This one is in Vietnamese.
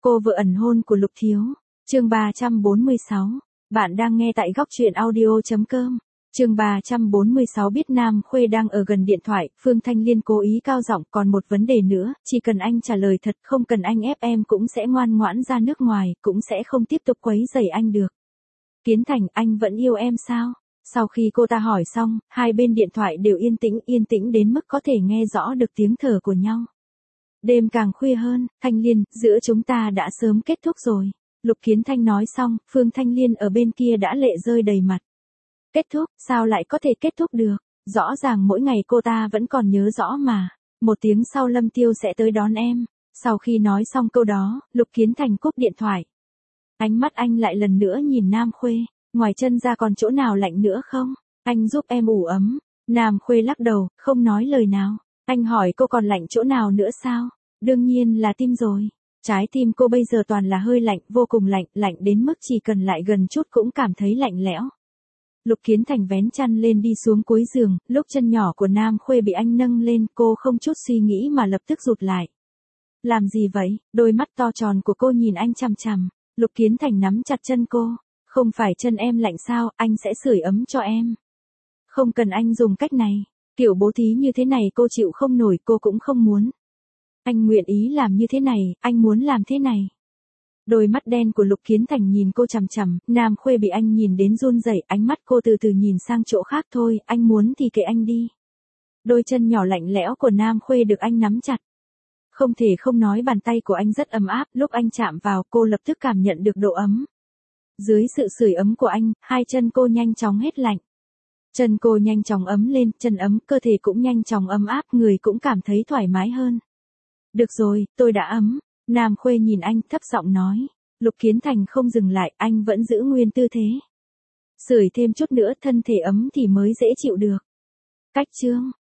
Cô vợ ẩn hôn của Lục Thiếu. Chương 346. Bạn đang nghe tại góc truyện audio.com. Chương 346 biết Nam Khuê đang ở gần điện thoại, Phương Thanh Liên cố ý cao giọng, còn một vấn đề nữa, chỉ cần anh trả lời thật, không cần anh ép em cũng sẽ ngoan ngoãn ra nước ngoài, cũng sẽ không tiếp tục quấy rầy anh được. Kiến Thành, anh vẫn yêu em sao? Sau khi cô ta hỏi xong, hai bên điện thoại đều yên tĩnh đến mức có thể nghe rõ được tiếng thở của nhau. Đêm càng khuya hơn, Thanh Liên, giữa chúng ta đã sớm kết thúc rồi. Lục Kiến Thanh nói xong, Phương Thanh Liên ở bên kia đã lệ rơi đầy mặt. Kết thúc, sao lại có thể kết thúc được? Rõ ràng mỗi ngày cô ta vẫn còn nhớ rõ mà. Một tiếng sau Lâm Tiêu sẽ tới đón em. Sau khi nói xong câu đó, Lục Kiến Thành cúp điện thoại. Ánh mắt anh lại lần nữa nhìn Nam Khuê. Ngoài chân ra còn chỗ nào lạnh nữa không? Anh giúp em ủ ấm. Nam Khuê lắc đầu, không nói lời nào. Anh hỏi cô còn lạnh chỗ nào nữa sao? Đương nhiên là tim rồi. Trái tim cô bây giờ toàn là hơi lạnh, vô cùng lạnh, lạnh đến mức chỉ cần lại gần chút cũng cảm thấy lạnh lẽo. Lục Kiến Thành vén chăn lên đi xuống cuối giường, lúc chân nhỏ của Nam Khuê bị anh nâng lên, cô không chút suy nghĩ mà lập tức rụt lại. Làm gì vậy? Đôi mắt to tròn của cô nhìn anh chằm chằm. Lục Kiến Thành nắm chặt chân cô. Không phải chân em lạnh sao, anh sẽ sưởi ấm cho em. Không cần anh dùng cách này. Kiểu bố thí như thế này cô chịu không nổi, cô cũng không muốn. Anh nguyện ý làm như thế này, anh muốn làm thế này. Đôi mắt đen của Lục Kiến Thành nhìn cô chằm chằm, Nam Khuê bị anh nhìn đến run rẩy, ánh mắt cô từ từ nhìn sang chỗ khác thôi, anh muốn thì kệ anh đi. Đôi chân nhỏ lạnh lẽo của Nam Khuê được anh nắm chặt. Không thể không nói bàn tay của anh rất ấm áp, lúc anh chạm vào cô lập tức cảm nhận được độ ấm. Dưới sự sưởi ấm của anh, hai chân cô nhanh chóng hết lạnh. Chân cô nhanh chóng ấm lên, chân ấm, cơ thể cũng nhanh chóng ấm áp, người cũng cảm thấy thoải mái hơn. Được rồi, tôi đã ấm. Nam Khuê nhìn anh, thấp giọng nói. Lục Kiến Thành không dừng lại, anh vẫn giữ nguyên tư thế. Sưởi thêm chút nữa, thân thể ấm thì mới dễ chịu được. Cách chương.